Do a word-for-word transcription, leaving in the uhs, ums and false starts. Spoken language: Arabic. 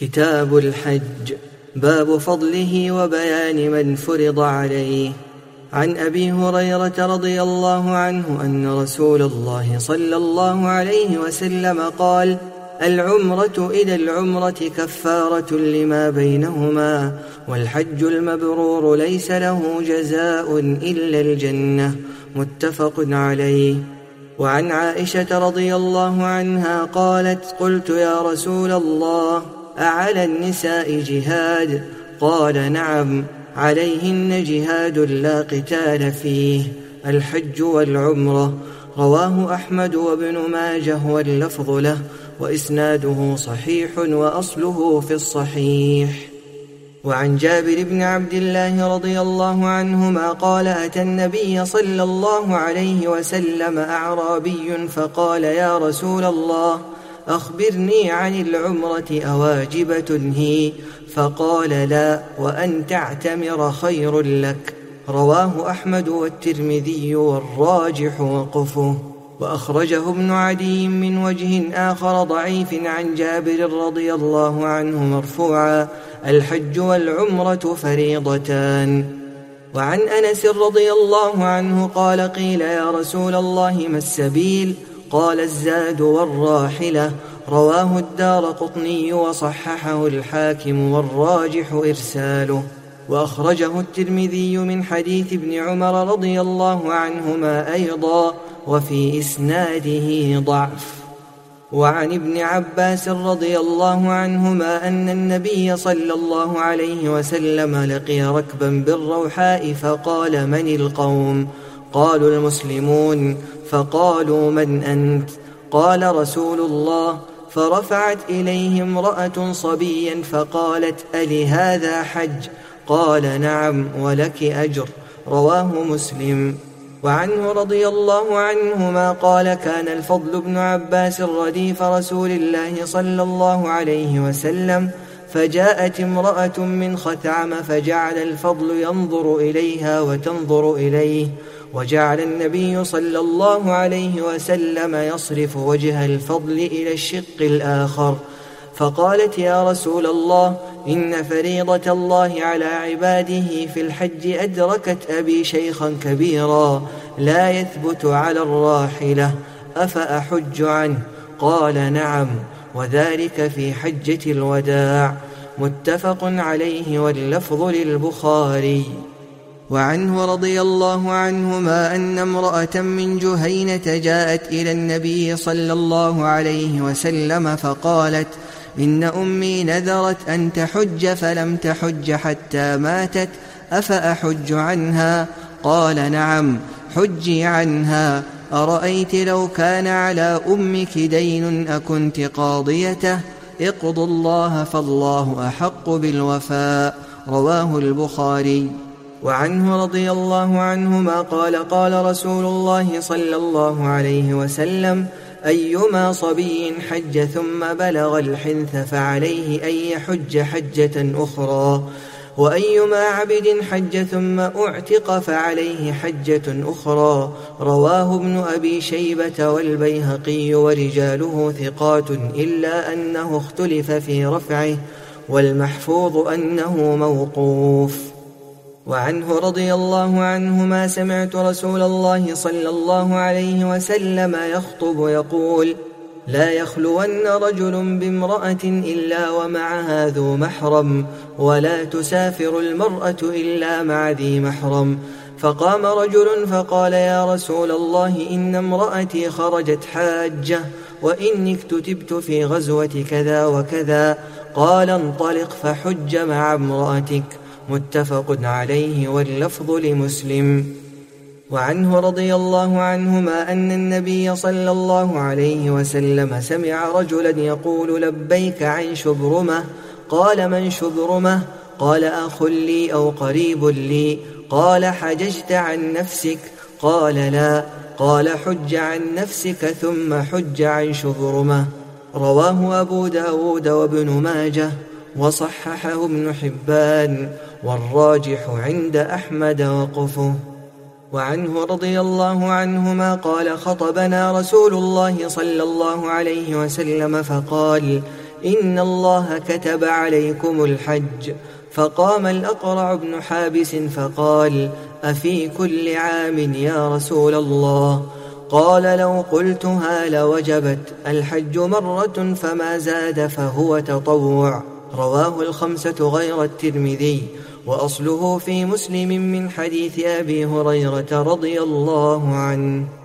كتاب الحج. باب فضله وبيان من فرض عليه. عن أبي هريرة رضي الله عنه أن رسول الله صلى الله عليه وسلم قال: العمرة إلى العمرة كفارة لما بينهما، والحج المبرور ليس له جزاء إلا الجنة. متفق عليه. وعن عائشة رضي الله عنها قالت: قلت يا رسول الله، أعلى النساء جهاد؟ قال: نعم، عليهن جهاد لا قتال فيه، الحج والعمرة. رواه أحمد وابن ماجه واللفظ له، وإسناده صحيح وأصله في الصحيح. وعن جابر بن عبد الله رضي الله عنهما قال: أتى النبي صلى الله عليه وسلم أعرابي فقال: يا رسول الله، أخبرني عن العمرة أواجبة هي؟ فقال: لا، وأن تعتمر خير لك. رواه أحمد والترمذي والراجح وقفه. وأخرجه ابن عدي من وجه آخر ضعيف عن جابر رضي الله عنه مرفوعا: الحج والعمرة فريضتان. وعن أنس رضي الله عنه قال: قيل يا رسول الله، ما السبيل؟ قال: الزاد والراحلة. رواه الدارقطني وصححه الحاكم والراجح إرساله. وأخرجه الترمذي من حديث ابن عمر رضي الله عنهما أيضا، وفي إسناده ضعف. وعن ابن عباس رضي الله عنهما أن النبي صلى الله عليه وسلم لقي ركبا بالروحاء فقال: من القوم؟ قالوا: المسلمون. فقالوا: من أنت؟ قال: رسول الله. فرفعت إليه امرأة صبيا فقالت: ألهذا حج؟ قال: نعم، ولك أجر. رواه مسلم. وعنه رضي الله عنهما قال: كان الفضل بن عباس رديف رسول الله صلى الله عليه وسلم، فجاءت امرأة من خثعم فجعل الفضل ينظر إليها وتنظر إليه، وجعل النبي صلى الله عليه وسلم يصرف وجه الفضل إلى الشق الآخر. فقالت: يا رسول الله، إن فريضة الله على عباده في الحج أدركت أبي شيخا كبيرا لا يثبت على الراحلة، أفأحج عنه؟ قال: نعم، وذلك في حجة الوداع. متفق عليه واللفظ للبخاري. وعنه رضي الله عنهما أن امرأة من جهينة جاءت إلى النبي صلى الله عليه وسلم فقالت: إن أمي نذرت أن تحج فلم تحج حتى ماتت، أفأحج عنها؟ قال: نعم، حجي عنها. أرأيت لو كان على أمك دين أكنت قاضيته؟ اقضوا الله فالله أحق بالوفاء. رواه البخاري. وعنه رضي الله عنهما قال: قال رسول الله صلى الله عليه وسلم: أيما صبي حج ثم بلغ الحنث فعليه أن يحج حجة أخرى، وأيما عبد حج ثم أعتق فعليه حجة أخرى. رواه ابن أبي شيبة والبيهقي ورجاله ثقات، إلا أنه اختلف في رفعه، والمحفوظ أنه موقوف. وعنه رضي الله عنهما سمعت رسول الله صلى الله عليه وسلم يخطب يقول: لا يخلون رجل بامرأة إلا ومعها ذو محرم، ولا تسافر المرأة إلا مع ذي محرم. فقام رجل فقال: يا رسول الله، إن امرأتي خرجت حاجة، وإني اكتتبت في غزوة كذا وكذا. قال: انطلق فحج مع امرأتك. متفق عليه واللفظ لمسلم. وعنه رضي الله عنهما أن النبي صلى الله عليه وسلم سمع رجلا يقول: لبيك عن شبرمة. قال: من شبرمة؟ قال: أخ لي أو قريب لي. قال: حججت عن نفسك؟ قال: لا. قال: حج عن نفسك ثم حج عن شبرمة. رواه أبو داود وابن ماجه، وصححه ابن حبان، والراجح عند أحمد وقفه. وعنه رضي الله عنهما قال: خطبنا رسول الله صلى الله عليه وسلم فقال: إن الله كتب عليكم الحج. فقام الأقرع بن حابس فقال: أفي كل عام يا رسول الله؟ قال: لو قلتها لوجبت. الحج مرة فما زاد فهو تطوع. رواه الخمسة غير الترمذي، وأصله في مسلم من حديث أبي هريرة رضي الله عنه.